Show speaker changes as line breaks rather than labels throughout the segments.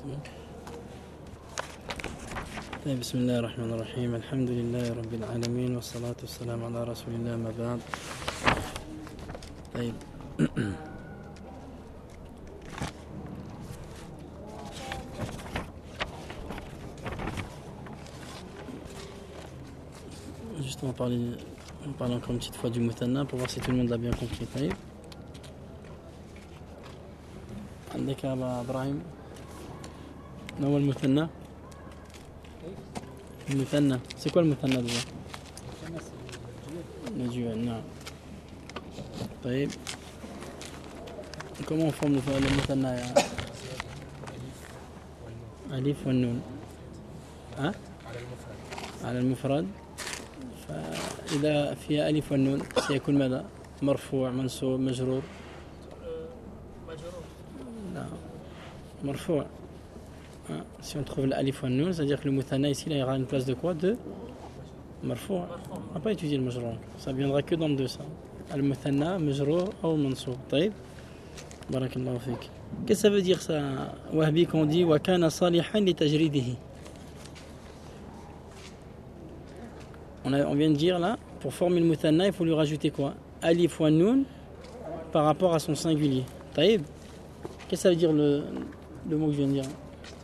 طيب بسم الله الرحمن الرحيم الحمد لله رب العالمين والصلاة والسلام على رسول الله ما بعد. طيب juste on va parler encore une petite fois du muthanna pour voir si tout le monde l'a bien compris. طيب عندك يا أبا إبراهيم ما هو المثنى؟ المثنى c'est quoi le مثنى déjà؟ le duel, نعم. طيب comment on forme le مثنى يا ألف والنون؟ ها؟ على المفرد. فإذا فيها ألف والنون سيكون ماذا؟ مرفوع منصوب مجرور؟ لا مرفوع. Si on trouve l'alif ou nun, c'est-à-dire que le muthanna ici, il y aura une place de quoi? De marfou'. On va pas étudier le majrour. Ça viendra que dans deux ça. Al-muthanna, majrour ou mansoub. طيب. Barakallahu fik. Qu'est-ce que ça veut dire ça, Wahbi, qu'on dit wa kana salihan li tajridihi? On vient de dire là, pour former le muthanna, il faut lui rajouter quoi? Alif ou nun par rapport à son singulier. طيب. Qu'est-ce que ça veut dire le mot que je viens de dire?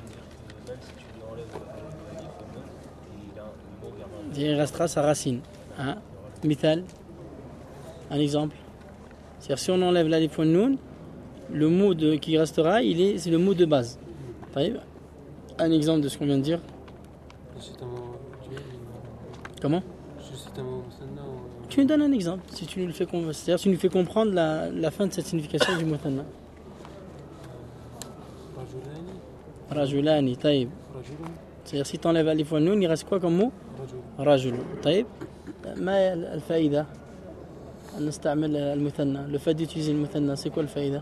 Il restera sa racine. Hein? Mithal, un exemple. C'est-à-dire si on enlève l'alif ou nun, le mot qui restera, c'est le mot de base. Un exemple de ce qu'on vient de dire. Comment? Tu nous donnes un exemple. Si tu nous le fais comprendre, c'est-à-dire tu nous fais comprendre la fin de cette signification du muthanna. Rajulani, taïb. C'est-à-dire si tu enlèves alif ou nun, il reste quoi comme mot? رجل. طيب ما الفائدة أن نستعمل المثنى؟ le fait d'utiliser le muthanna, c'est quoi le faïda?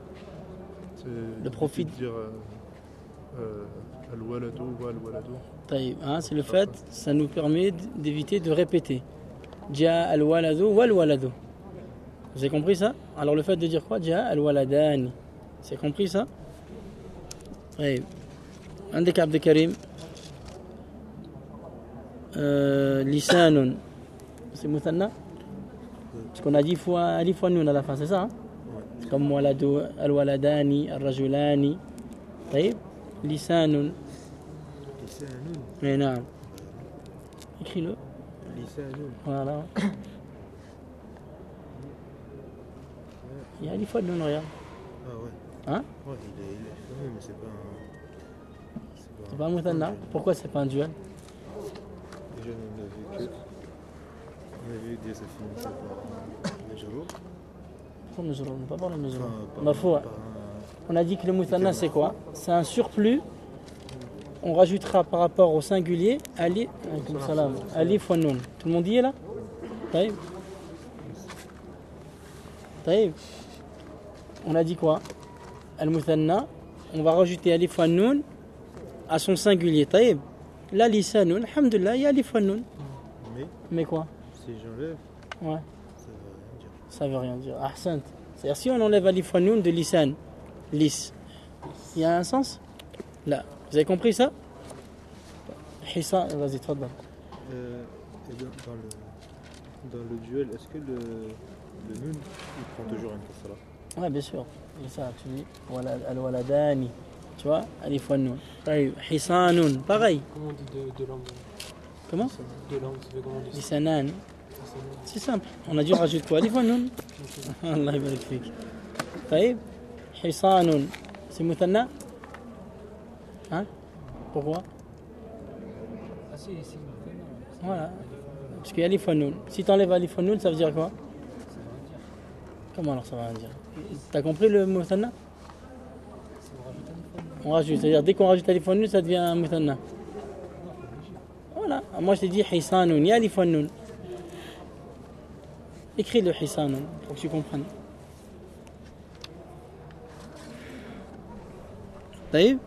Le profit
dire al-waladu wa al-waladu.
طيب c'est le fait, ça nous permet d'éviter de répéter جاء al-waladu wa al-waladu. Vous avez compris ça? Alors le fait de dire quoi? جاء al-waladani. C'est compris ça? طيب عندك عبد الكريم lisanun, c'est muthanna parce qu'on a dit fois alif wa nun à la fin, c'est ça hein? Ouais. Comme waladu, al-waladani, al-rajulani. طيب lisanun. Mais non, écris-le.
Lisanun.
Voilà. Il y a alif wa nun, regarde.
Ah ouais.
Hein?
Ouais, il est mais
c'est pas un muthanna. Pourquoi c'est pas un duel?
On a vu que ça finissait par majrour.
Pourquoi majrour? On ne peut pas parler de majrour. Marfou'. On a dit que le muthanna c'est quoi? C'est un surplus. On rajoutera par rapport au singulier alif wa nun. Tout le monde y est là? Taïb. Taïb. On a dit quoi? Al-muthanna, on va rajouter alif wa nun à son singulier. Taïb. La lisanun, alhamdulillah, il y a alif wa nun. Mais quoi?
Si j'enlève,
ouais.
Ça veut rien dire.
Ça veut rien dire. Ahsant. C'est-à-dire si on enlève alif wa nun de lisan, lis, il y a un sens? Là. Vous avez compris ça? Hissa, vas-y, tfadal.
Dans le duel, est-ce que le nun, il prend toujours une kasra?
Ouais, bien sûr. C'est ça, tu dis al-waladani. Tu vois, alif wa nun. Hisanun, pareil.
Comment on dit de langue?
Comment?
De langue, ça fait comment on dit?
Lisanan. C'est simple. On a dû rajouter quoi? Alif wa nun. Allah yabarak fik. طيب hisanun. C'est muthanna? Hein? Pourquoi?
Ah si, c'est muthanna.
Voilà. Parce qu'il y a alif wa nun. Si tu enlèves alif wa nun, ça veut dire quoi? Comment alors ça va rien dire? T'as compris le muthanna? On rajoute, c'est-à-dire dès qu'on rajoute alif wa nun, ça devient un muthanna. Voilà, moi je t'ai dit hisanun, il y a alif wa nun. Écris le hisanun pour que tu comprennes. Taïb.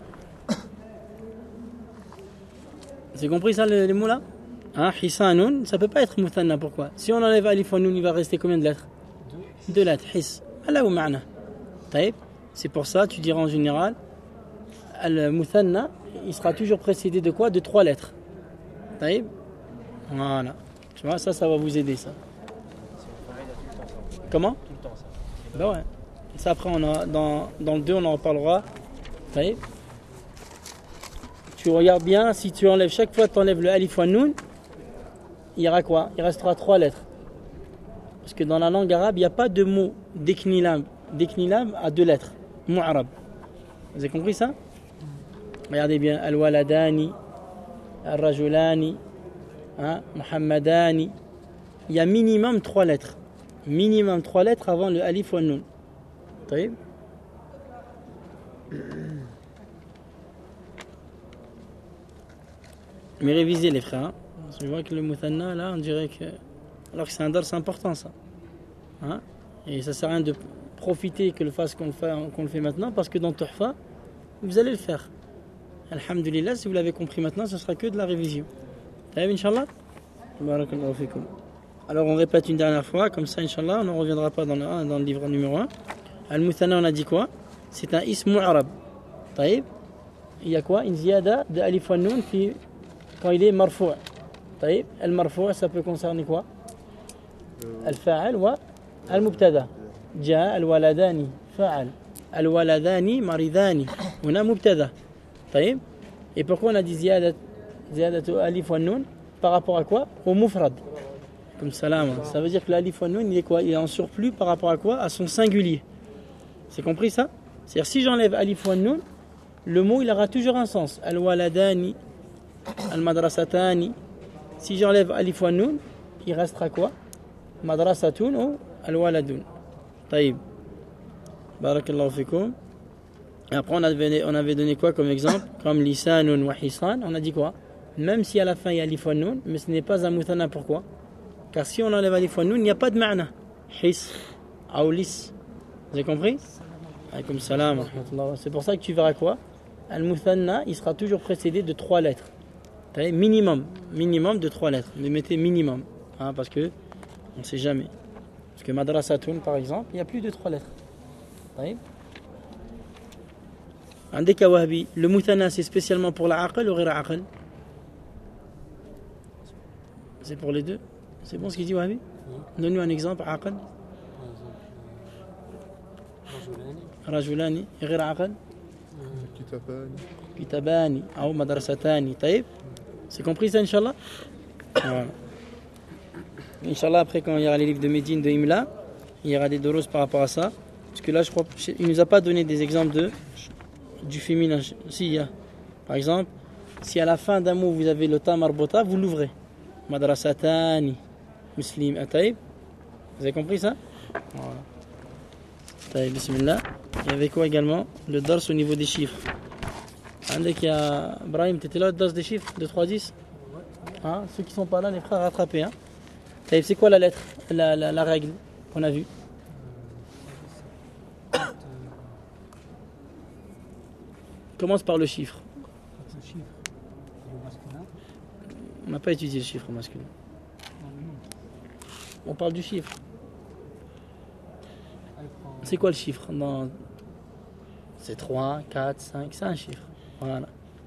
C'est compris ça les mots là? Hein, hisanun, ça peut pas être muthanna, pourquoi? Si on enlève alif wa nun, il va rester combien de lettres? Deux lettres, his. Allah ou ma'na. Taïb. C'est pour ça, tu diras en général al-muthanna, il sera toujours précédé de quoi? De 3 lettres. Taïb. Voilà. Tu vois, ça va vous aider, ça. Comment?
Tout le temps, ça.
Ben ouais. Ça, après, dans le 2, on en reparlera. Taïb. Tu regardes bien, si tu enlèves, chaque fois que tu enlèves le alif ou noun, il y aura quoi? Il restera 3 lettres. Parce que dans la langue arabe, il n'y a pas de mot déclinable. Déclinable à 2 lettres. Mot arabe. Vous avez compris ça? Regardez bien. Al-waladani, al-rajulani, Muhammadani. Il y a minimum 3 lettres. Minimum 3 lettres avant le alif ou noun. Taïb. Mais révisez les frères. Hein. Je vois que le muthanna, là, on dirait que. Alors que c'est un dars, c'est important ça. Hein? Et ça sert à rien de profiter que le fasse qu'on le fait maintenant, parce que dans Tuhfa, vous allez le faire. Alhamdulillah, si vous l'avez compris maintenant, ce sera que de la révision. Taïb, Inch'Allah. Barakallahu fikum. Alors on répète une dernière fois, comme ça, Inch'Allah, on ne reviendra pas dans le livre numéro 1. Al-Muthanna, on a dit quoi? C'est un ism mu'arab. Taïb. Il y a quoi? Une ziyada de alif wa noun quand il est marfou'. Taïb. Al-marfou', ça peut concerner quoi? Al-fa'al wa al-mubtada. Jaa al-waladani fa'al. Al-waladani maridani. On a mubtada. Taïb. Et pourquoi on a dit ziyada alif wa noun? Par rapport à quoi? Au mufrad. Comme salam. Ça veut dire que l'alif wa noun, il est quoi? Il est en surplus par rapport à quoi? À son singulier. C'est compris ça? C'est-à-dire si j'enlève alif wa noun, le mot il aura toujours un sens. Al-waladani, al-madrasatani. Si j'enlève alif wa noun, il restera quoi? Madrasatun ou al-waladun. Taïb. Barakallahu fikum. Et après on avait donné quoi comme exemple? Comme lisanun wa hisan. On a dit quoi? Même si à la fin il y a alif wa noun, mais ce n'est pas un muthanna. Pourquoi? Car si on enlève alif wa noun, il n'y a pas de ma'na. His, ou lis. Vous avez compris? Alaykoum salam wa rahmatullah. C'est pour ça que tu verras quoi? Al-muthanna, il sera toujours précédé de 3 lettres. Minimum de 3 lettres. Mais mettez minimum. Hein, parce que on ne sait jamais. Parce que madrasatun, par exemple, il y a plus de 3 lettres. Andeka wahbi, le muthanna, c'est spécialement pour la aql ou ghayra aql? C'est pour les deux? C'est bon ce qu'il dit wahbi? Donne-nous un exemple, aql. رجلان غير عقل كتابان أو مدرستان طيب c'est compris ça Inch'Allah voilà. Inch'Allah après quand il y aura les livres de Médine de Imla il y aura des doros par rapport à ça parce que là je crois il nous a pas donné des exemples du féminin si il y a par exemple si à la fin d'un mot vous avez le ta marbota vous l'ouvrez madrasatani muslim ataib vous avez compris ça voilà. Bismillah. Il y avait quoi également? Le dars au niveau des chiffres. Dès qu'il y a Brahim, tu étais là, le dars des chiffres de 3 à 10 hein? Ceux qui sont pas là, les frères rattrapés. Hein? C'est quoi la lettre, la règle qu'on a vue? Commence par le chiffre.
Le chiffre, le masculin.
On n'a pas étudié le chiffre masculin. On parle du chiffre. C'est quoi le chiffre? C'est 3, 4, 5, c'est un chiffre. Voilà.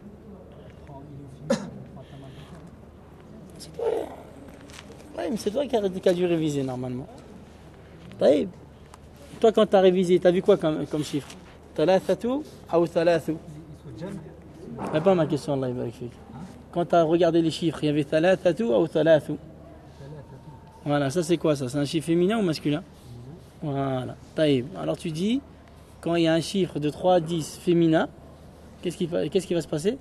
Ouais, mais c'est toi qui as dû réviser normalement. Taïb. Toi, quand tu as révisé, tu as vu quoi comme chiffre? Thalathatu ou thalathu? C'est pas ma question, Allah yabarak fik. Quand tu as regardé les chiffres, il y avait thalathatu ou thalathu? Voilà, ça c'est quoi ça? C'est un chiffre féminin ou masculin? Voilà. Taïb. Alors tu dis, quand il y a un chiffre de 3 à 10 féminin, qu'est-ce qui va se passer?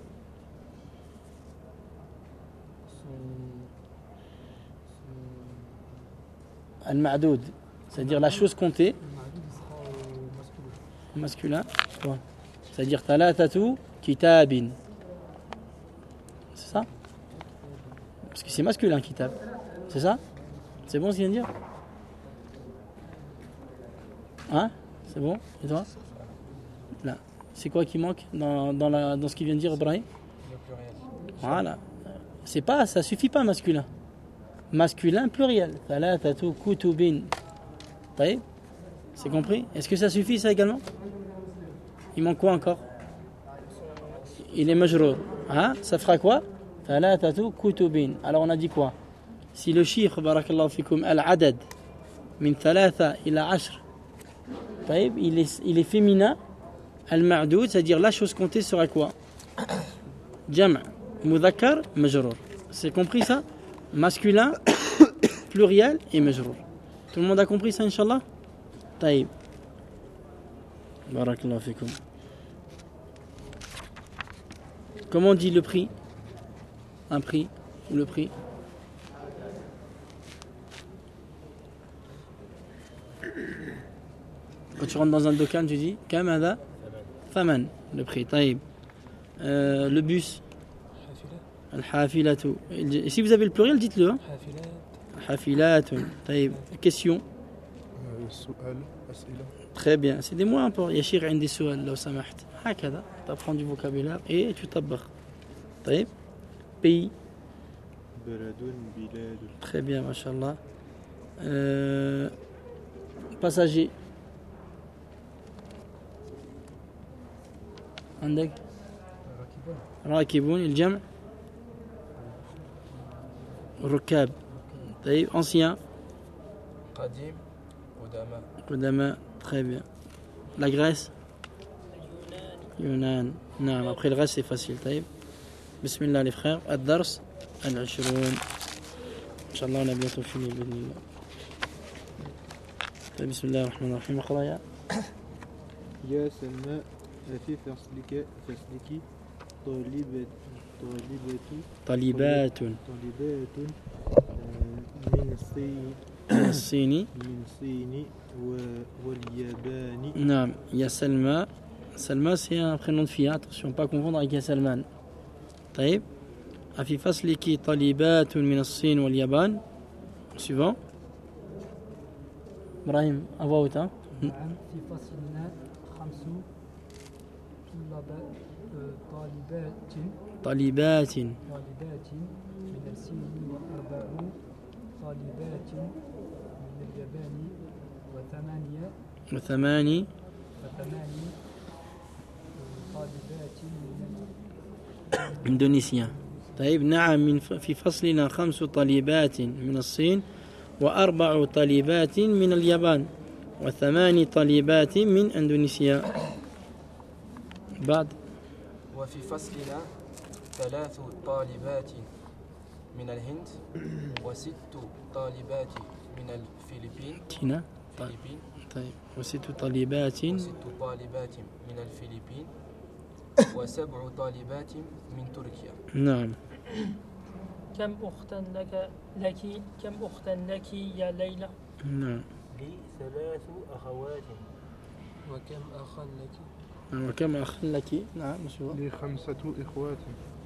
Al-ma'doud, c'est-à-dire la chose comptée. Masculin. Quoi? C'est-à-dire talatatu kitabin. C'est ça? Parce que c'est masculin kitab. C'est ça? C'est bon ce qu'il vient de dire? Hein? C'est bon? Et toi? Là. C'est quoi qui manque dans ce qu'il vient de dire Ibrahim? Voilà. C'est pas, ça suffit pas masculin. Masculin pluriel. Thalathatu kutubin. Taïb? C'est compris? Est-ce que ça suffit ça également? Il manque quoi encore? il est majrour. Hein? Ça fera quoi? Thalathatu kutubin. Alors on a dit quoi? Si le chiffre, barakallahu fikoum, al-adad, min thalatha ila ashr, طيب, il est féminin, al-ma'doud, c'est-à-dire la chose comptée sera quoi? Jam' mudhakkar majrour. C'est compris ça? Masculin, pluriel et majrour. Tout le monde a compris ça, Inch'Allah? طيب. Barakallahu fikoum. Comment on dit le prix? Un prix ou le prix? Quand tu rentres dans un dokan, tu dis Kamada Faman, le prix. طيب. Le bus. Al-hafilatu. Et si vous avez le pluriel, dites-le. Hein? Hafilatun. طيب. Question.
السؤال أسئلة.
Très bien. C'est des mots importants. يشير عندي سؤال لو سمحت. هكذا. Tu apprends du vocabulaire et tu طبخ. طيب. Pays.
بلد بلاد.
Très bien, mashallah. Passager. عندك راكبون الجمع ركاب. طيب ancien
قديم قدماء
قدماء. Très bien. La Grèce Yunan. Non, après le reste c'est facile. طيب. Bismillah les frères. الدرس العشرون. Inch'Allah on a bientôt fini. طيب. بسم الله الرحمن الرحيم. اقرأ يا
يا سلمى في فصلك
طالبات
من الصين
الصيني.
واليابان.
Non, il y a Salma. Salma c'est un prénom de fille, attention, pas confondre avec Salman. طيب. في فصلك طالبات من الصين واليابان. Suivant. Ibrahim, à voix haute. Hein?
نعم في فصلنا 5
طالبات
من الصين و4 طالبات من اليابان
وثماني
طالبات من
إندونيسيا. طيب نعم في فصلنا 5 طالبات من الصين و4 طالبات من اليابان و8 طالبات من إندونيسيا. بعد.
وفي فصلنا 3 طالبات من الهند و6 طالبات من الفلبين.
تينا. طيب و6 طالبات
من الفلبين و7 طالبات من تركيا.
نعم.
كم أختا لك يا ليلى؟
نعم.
لي 3 أخوات. وكم أخا لك؟
وكم أخ لك؟ نعم مشهور.
لي 5 إخوات.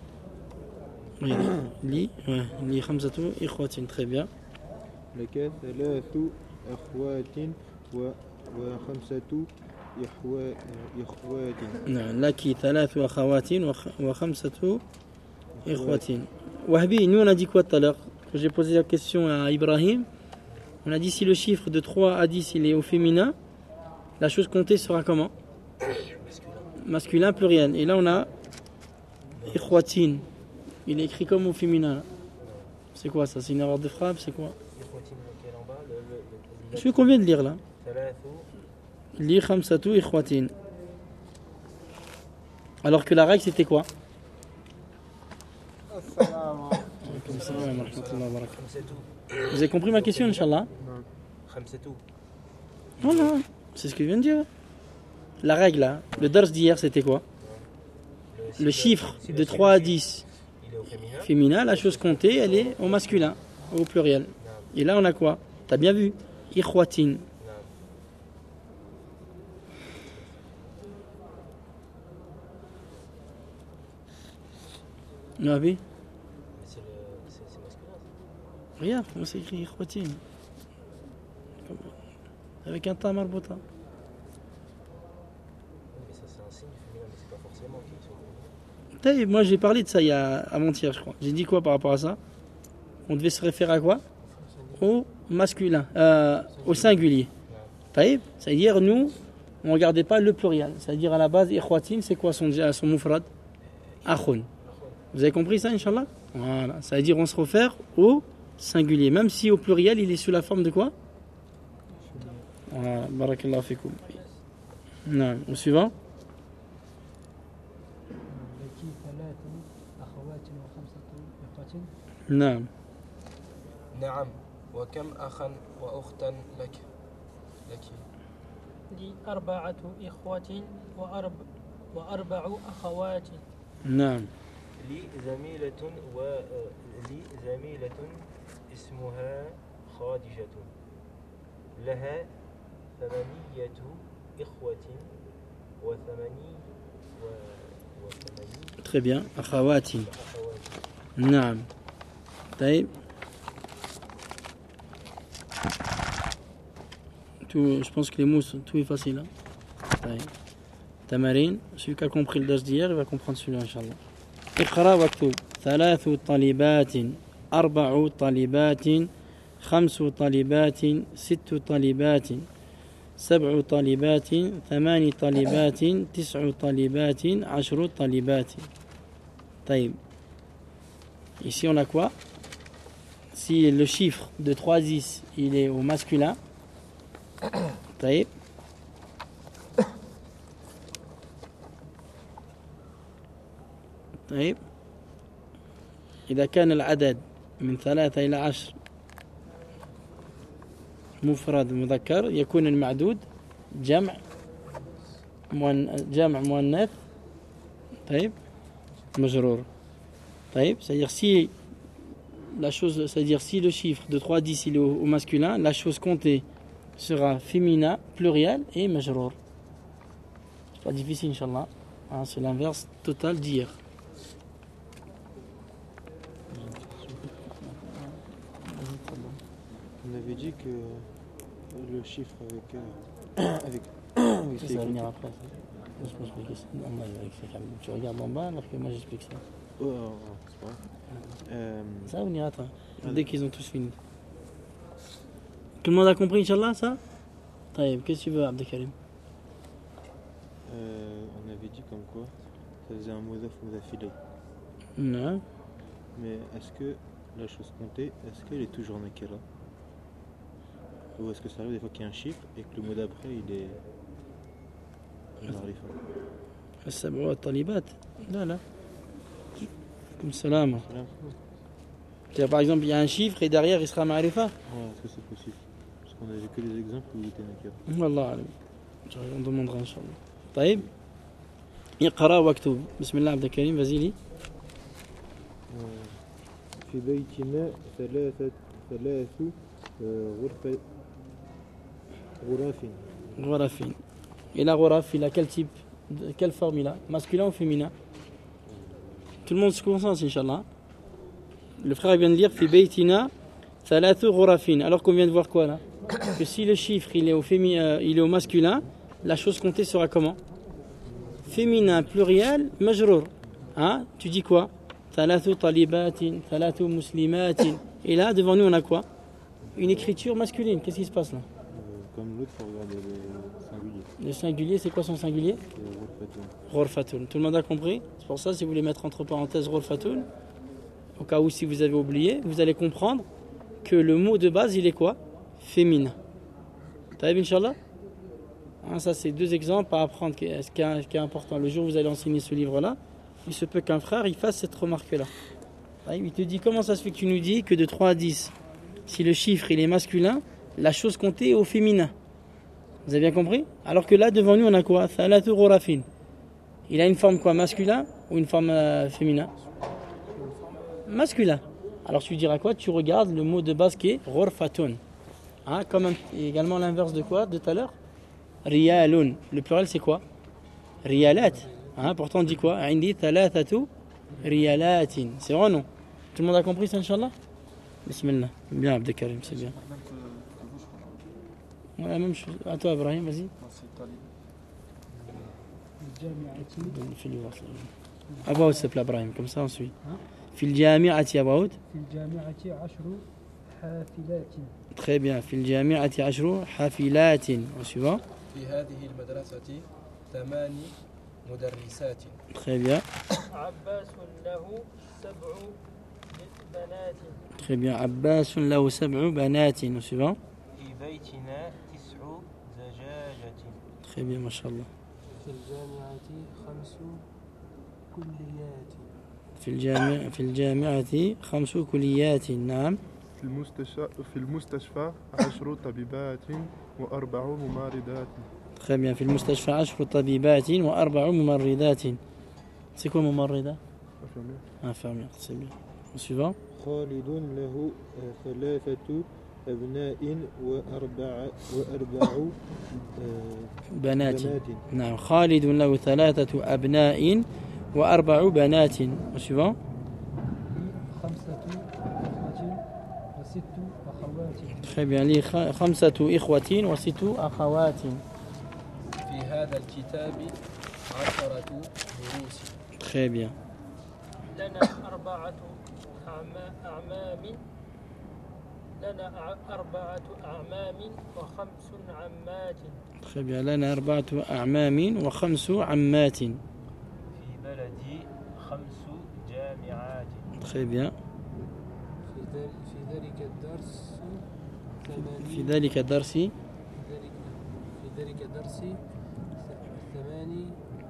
لي 5 إخوة. Très bien.
لك 3 أخوات و5 إخوات.
نعم لك 3 أخوات و5 إخوة. Wahbi, nous on a dit quoi tout à l'heure? Quand j'ai posé la question à Ibrahim, on a dit si le chiffre de 3 à 10 il est au féminin, la chose comptée sera comment? Masculin pluriel. Et là on a Ikhwatin. Il est écrit comme au féminin. C'est quoi ça? C'est une erreur de frappe? C'est quoi? Je qu'on vient de lire là. Li khamsatu ikhwatin. Alors que la règle c'était quoi? Vous avez compris ma question, Inch'Allah? Voilà, c'est ce que je viens de dire. La règle là, le dars d'hier c'était quoi? Le chiffre de 3 à 10 féminin, la chose comptée elle est au masculin, au pluriel. Et là on a quoi? T'as bien vu? Ikhwatin. Nabi?
C'est masculin.
Regarde comment c'est écrit Ikhwatin. Avec un ta marbouta.
Mais ça c'est un signe féminin, mais c'est pas forcément qu'ils sont.
Moi j'ai parlé de ça il y a avant-hier je crois. J'ai dit quoi par rapport à ça? On devait se référer à quoi? Au masculin, au singulier. C'est-à-dire nous, on ne regardait pas le pluriel. C'est-à-dire à la base, Ikhwatin, c'est quoi son mufrad? akhun. Vous avez compris ça, Inch'Allah? Voilà, ça veut dire on se réfère au singulier, même si au pluriel il est sous la forme de quoi? Voilà, barakallahu fikoum. Non, au suivant.
لك ثلاث أخوات وخمسة إخوة.
Non.
نعم وكم أخا وأختا لك
لي 4 إخوة وأربع أخوات.
Non.
لي زميلة اسمها خادجة لها 8 إخوة وثمانين
Très bien. Akhawati.
أخوات.
Non. طيب. Tout, je pense que les mots, tout est facile. Hein. Tamarin, celui qui a compris le dars d'hier, il va comprendre celui-là, Inch'Allah. اقرأ واكتب 3 طالبات 4 طالبات 5 طالبات 6 طالبات 7 طالبات 8 طالبات 9 طالبات 10 طالبات. طيب. Ici on a quoi? Si le chiffre de 3 à 10 il est au masculin, طيب. طيب. إذا كان العدد من 3 إلى 10 مفرد مذكر يكون المعدود جمع مؤنث طيب مجرور. طيب, c'est-à-dire si la chose, c'est-à-dire si le chiffre de 3 à 10 il est au masculin, la chose comptée sera féminin, pluriel et majrour. C'est pas difficile, Inch'Allah. Hein, c'est l'inverse total d'hier.
On avait dit que le chiffre avec
Ça va venir après. Je peux expliquer ça. Non, moi, je vais expliquer. Tu regardes en bas alors que moi j'explique ça.
Oh, c'est pas grave.
Ça va venir après. Dès qu'ils ont tous fini. Tout le monde a compris, Inch'Allah, ça? Taïb, qu'est-ce que tu veux, Abdelkarim?
On avait dit comme quoi ça faisait un mudaf ilay.
Non.
Mais est-ce que la chose comptée, est-ce qu'elle est toujours nakira? Ou est-ce que ça arrive des fois qu'il y a un chiffre et que le mot d'après il est marifa?
السبع والطالبات لا لا comme salam. C'est-à-dire, par exemple il y a un chiffre et derrière il sera marifa.
Ouais, est-ce que c'est possible? Parce qu'on avait que des exemples où il était nakira.
Wallah alim. On demandera Inch'Allah. طيب. اقرأ واكتب. بسم الله عبد الكريم vas-y lis.
في بيتنا ثلاث غرف.
غرف. Et la ghuraf, il a quel type? Quelle forme il a? Masculin ou féminin? Tout le monde se concentre, Inch'Allah. Le frère vient de lire fi baytina thalathu ghurafin. Alors qu'on vient de voir quoi là? Que si le chiffre il est au féminin, il est au masculin, la chose comptée sera comment? Féminin, pluriel, majrour. Hein? Tu dis quoi? Thalathu talibatin, thalathu muslimatin. Et là, devant nous, on a quoi? Une écriture masculine. Qu'est-ce qui se passe là?
Comme l'autre, pour regarder le singulier.
Le singulier, c'est quoi son singulier? Ghurfatun. Tout le monde a compris? C'est pour ça, si vous voulez mettre entre parenthèses Ghurfatun, au cas où si vous avez oublié, vous allez comprendre que le mot de base, il est quoi? Féminin. T'as vu, Inch'Allah? Hein, ça, c'est 2 exemples à apprendre, ce qui est important. Le jour où vous allez enseigner ce livre-là, il se peut qu'un frère, il fasse cette remarque-là. Il te dit, comment ça se fait que tu nous dis que de 3 à 10, si le chiffre, il est masculin, la chose comptée est au féminin. Vous avez bien compris? Alors que là, devant nous, on a quoi? Thalathu ghurafin. Il a une forme quoi? Masculin ou une forme féminin? Masculin. Alors tu diras quoi? Tu regardes le mot de base qui est ghurfatun. Hein, comme également l'inverse de quoi? De tout à l'heure? Riyalun. Le pluriel c'est quoi? Riyalat. Hein, pourtant on dit quoi? Indi thalathatu riyalatin. C'est vrai ou non? Tout le monde a compris ça, Inch'Allah? Bismillah. Bien, Abdelkarim, c'est bien. Ouais, la même chose. À toi, Ibrahim, vas-y. Fais-lui voir ça. À voix haute, s'il te plaît, Ibrahim, comme ça on suit. في الجامعة à voix haute.
في الجامعة 10 حافلات.
Très bien. في الجامعة 10 حافلات. En suivant.
في هذه المدرسة 8 مدرسات.
Très bien.
عباس له 7 بنات.
Très bien. عباس له 7 بنات. Au suivant.
في بيتنا 9 زجاجة.
Très bien, mashallah.
في الجامعة 5 كليات.
في الجامعة 5 كليات. نعم.
في المستشفى 10 طبيبات و4 ممرضات.
Très bien. في المستشفى 10 طبيبات و4 ممرضات. C'est quoi ممرضة? Infirmière. C'est bien. Au suivant.
خالد له 3 أبناء وأربع
بنات.
بنات.
نعم. خالد له 3 أبناء و4 بنات. Au suivant.
5 إخوة و6 أخوات.
Très bien. لي 5 إخوة و6 أخوات.
في هذا الكتاب 10 دروس.
Très bien.
لنا 4 أعمام. لنا 4 أعمام و5 عمات.
Très bien. لنا 4 أعمام و5 عمات.
في بلدي 5 جامعات.
Très bien.
في ذلك الدرس
في ذلك الدرس
في ذلك الدرس 8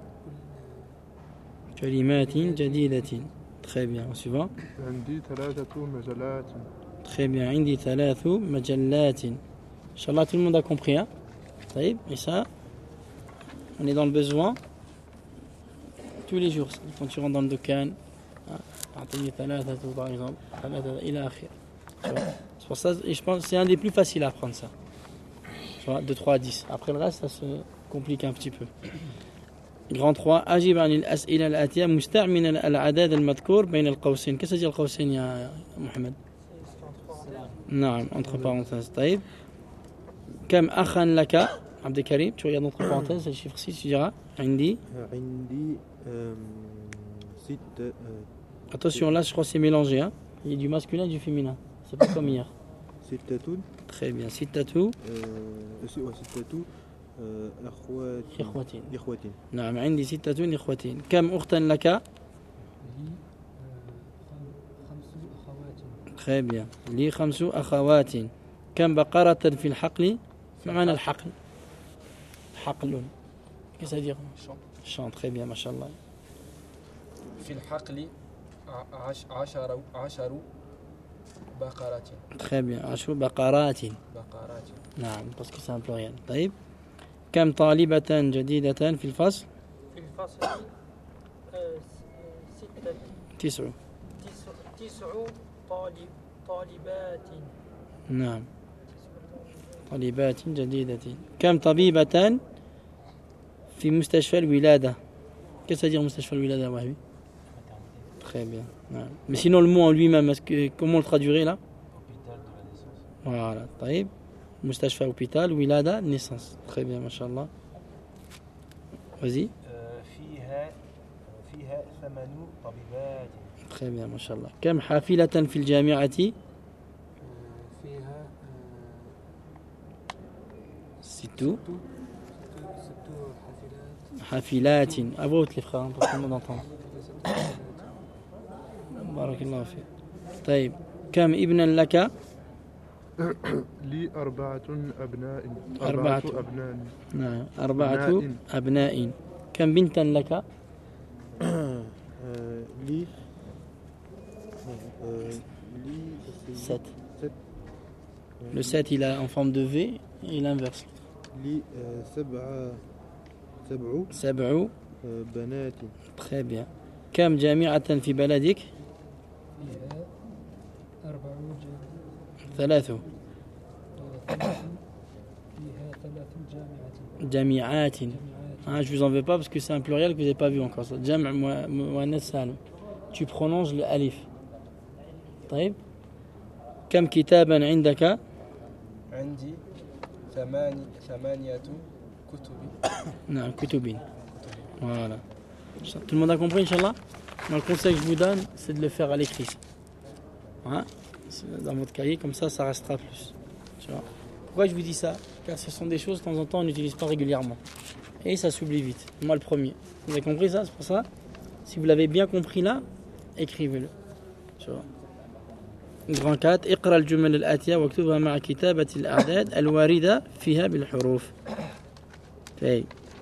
كلمات جديدة. Très bien. Au suivant.
عندي 3 مجلات.
Très bien. عندي 3 مجلات. Inch'Allah, tout le monde a compris. Hein? طيب. Et ça, on est dans le besoin tous les jours. Quand tu rentres dans le Dukan, أعطيني 3 par exemple. 3 إلى آخر. C'est pour ça, et je pense que c'est un des plus faciles à apprendre ça. Tu vois, de 3 à 10. Après le reste, ça se complique un petit peu. Grand 3. أجب عن الأسئلة الآتية مستعملا الأعداد المذكور بين القوسين. Qu'est-ce que c'est le قوسين يا محمد؟ نعم, entre parenthèses. طيب. كم أخا لك عبد الكريم? Tu regardes entre parenthèses, c'est le chiffre 6, tu diras. عندي.
عندي 6.
Attention, là je crois que c'est mélangé. Hein. Il y a du masculin et du féminin. C'est pas comme hier.
6
Très bien. 6
6
إخوة.
إخوة.
نعم. عندي 6 إخوة. كم أختا لك؟
لي 5 أخوات.
Très bien. لي 5 أخوات. كم بقرة في الحقل؟ ما معنى الحقل؟ حقل. Qu'est-ce que ça veut dire? Chant. Très bien, mashallah.
في الحقل 10 بقرات.
Très bien. 10 بقرات.
بقرات.
نعم. parce que c'est un pluriel. طيب. كم طالبة جديدة في الفصل؟
في الفصل
9.
9 طالبات.
نعم. طالبات جديدة. كم طبيبة في مستشفى الولادة؟ Qu'est-ce que ça veut dire مستشفى الولادة وهبي? Très bien. نعم. Mais sinon le mot en lui-même, comment on le traduirait là?
Hôpital de la naissance.
Voilà. طيب. مستشفى hôpital ولادة naissance. Très bien, mashallah. Vas-y.
فيها 8 طبيبات.
Très bien, mashallah. كم حافلة في الجامعة؟
فيها
6
حافلات.
حافلات. À voix haute les frères, hein, pour que tout le monde entende. بارك الله فيك. طيب. كم ابنا لك؟
لي 4 أبناء.
4
أبناء.
نعم. 4 أبناء. كم بنتا لك؟
لي
7. Le 7 il a en forme de V et l'inverse.
لي 7 بنات.
Très bien. كم جامعة في بلدك؟
فيها 4
3.
فيها 3 جامعات.
جامعات. Ah, je vous en veux pas parce que c'est un pluriel que vous n'avez pas vu encore. Jam' muannath salim. Tu prononces le alif. طيب. كم كتابا عندك؟
عندي 8 كتب.
Non, kutubin. Voilà. Tout le monde a compris, Inch'Allah? Le conseil que je vous donne, c'est de le faire à l'écrit. Hein? Dans votre cahier, comme ça restera plus. Tu vois? Pourquoi je vous dis ça? Car ce sont des choses, de temps en temps, on n'utilise pas régulièrement. et ça s'oublie vite. Moi le premier. Vous avez compris ça? C'est pour ça. Si vous l'avez bien compris là, écrivez-le. Tu vois. Grand 4. اقرأ الجمل الآتية واكتبها مع كتابة الأعداد الواردة فيها بالحروف. طيب.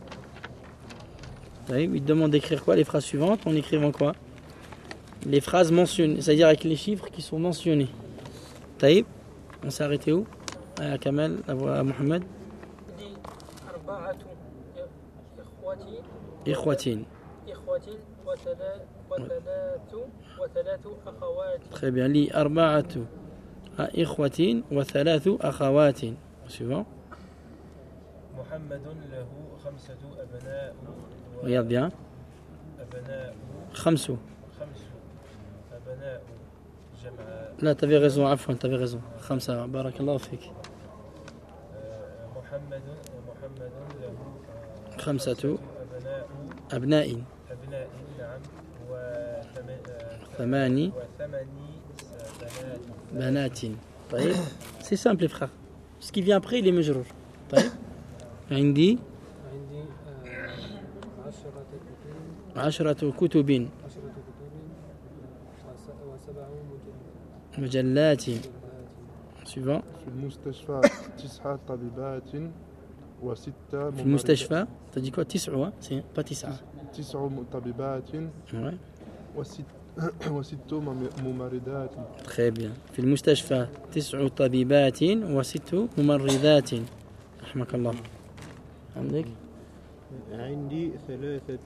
Il demande d'écrire quoi? Les phrases suivantes. En écrivant quoi? Les phrases mentionnées, c'est-à-dire avec les chiffres qui sont mentionnés. طيب. On s'est arrêté où? À Kamal, la voix à Mohamed.
لي أربعة إخوة
إخوة.
وثلاث أخوات.
Très bien. لي أربعة إخوة وثلاث أخوات. Suivant.
محمد له 5 أبناء
Regarde bien.
أبناء
خمس.
5 أبناء جمع
لا t'avais raison عفوا t'avais raison. خمسة. بارك الله فيك.
محمد له
خمسة
أبناء
أبناء
نعم
ثماني
وثماني
بنات.
بنات.
طيب. C'est simple les frères. Ce qui vient après il est مجرور. طيب. عندي
عندي 10 كتب
10 كتب
10 كتب و7
مجلات. Suivant.
في المستشفى 9 طبيبات وستة
في المستشفى t'as dit quoi 9 c'est pas 9
9 طبيبات
ouais
وست ممرضات.
très bien في المستشفى 9 طبيبات و6 ممرضات. رحمك الله. عندك
عندي 3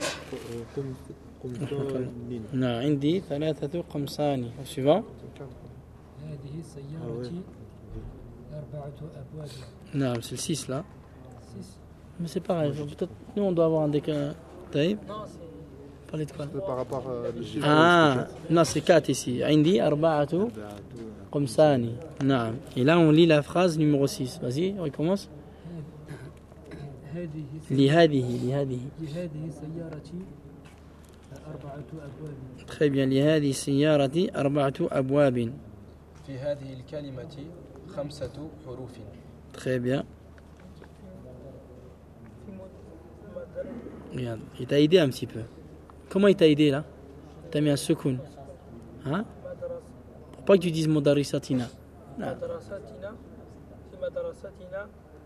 قمصان.
نعم عندي 3 قمصان. suivant.
هذه سيارتي 4 أبواب.
نعم c'est le 6 là
6
mais c'est pareil peut-être nous on doit avoir un décalage. طيب
Non, c'est
parler de quoi
Par rapport au chiffre.
ah non c'est 4 ici عندي 4 قمصان. نعم et là on lit la phrase numéro 6. vas-y on recommence. لهذه
لهذه سيارتي 4 أبواب.
très bien لهذه السيارة 4 أبواب.
في هذه الكلمة 5 حروف.
très bien. Regarde, il t'a aidé un petit peu. Comment il t'a aidé là? T'as mis un secoun. Hein? Pour pas que tu dises modarisatina. Non.
مدرستنا في مدرستنا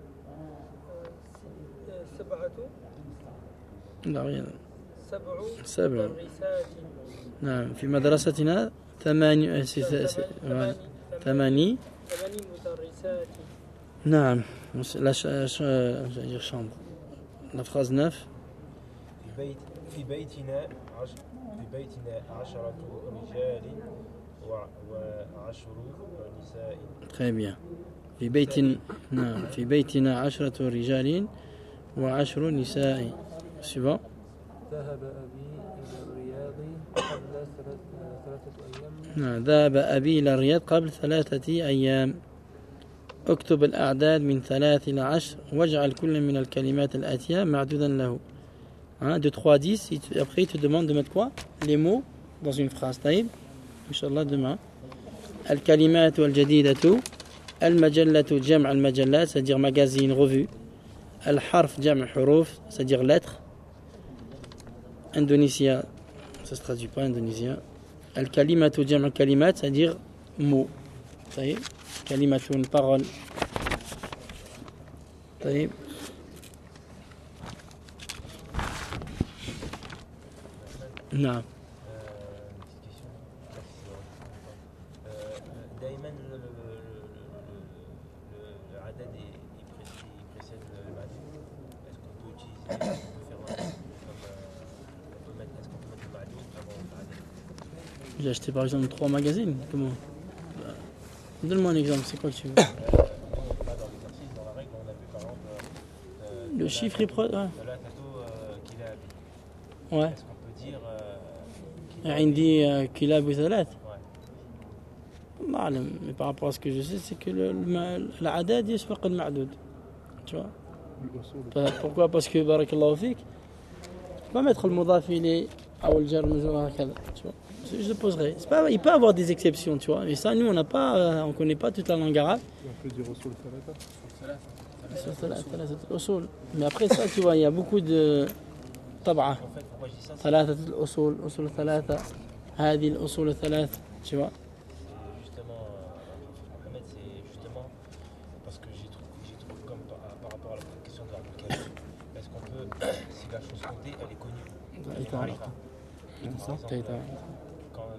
7
Non, rien.
7
سبع.
مدرسات.
نعم في مدرستنا 8
ثماني
8
مدرسات.
نعم j'allais dire chambre. La phrase 9.
في بيتنا 10 رجال و10 نساء.
Très bien. في بيتنا نعم في بيتنا 10 رجال و10 نساء. suivant.
ذهب أبي إلى الرياض قبل 3 أيام.
نعم ذهب أبي إلى الرياض قبل 3 أيام. اكتب الأعداد من 3 إلى 10 واجعل كل من الكلمات الآتية معدودا له. 1, 2, 3, 10. Et après, il te demande de mettre quoi? Les mots dans une phrase. طيب. Inch'Allah, demain. الكلمات الجديدة. المجلة جمع المجلات, c'est-à-dire magazine, revue. الحرف جمع حروف, c'est-à-dire lettres. Indonésia, ça se traduit pas indonésien. الكلمة جمع كلمات, c'est-à-dire mots. طيب. كلمة parole. طيب. نعم.
دائما العدد يبريسيد المعدود. Est-ce qu'on peut utiliser, on peut faire un comme on peut mettre, est-ce qu'on peut mettre le معدود avant l'adad?
J'ai acheté par exemple 3 magazines. Comment? Donne-moi un exemple, c'est quoi que tu veux?
Là, dans l'exercice, dans la règle, on a vu par exemple
Le chiffre est proche. Ouais.
de la tato qu'il a habillé.
Ouais.
Est-ce qu'on peut dire qu'il a
عندي كلاب وثلاث.
Ouais.
الله أعلم. Mais par rapport à ce que je sais, c'est que العدد يسبق المعدود. Tu vois? Pourquoi? Parce que بارك الله فيك. Tu peux pas mettre المضاف إليه أو الجر مجرور هكذا. Tu vois? Je poserai. C'est pas, il peut y avoir des exceptions, tu vois. Mais ça, nous, on n'a pas, on connaît pas toute la langue arabe.
On peut dire Rasoul Thalatha.
ثلاثة الأصول. Mais après ça, tu vois, il y a beaucoup de طبعة.
En fait, pourquoi je dis ça, c'est
ثلاثة الأصول أصول ثلاثة هذه الأصول الثلاث tu vois.
justement, Mohamed, c'est justement parce que j'ai trouvé comme par rapport à la question de l'arbre, est-ce qu'on peut, si la chose comptée, elle est connue,
إيه
معرفة.
تعرف.
Par exemple,
إيه تعرف.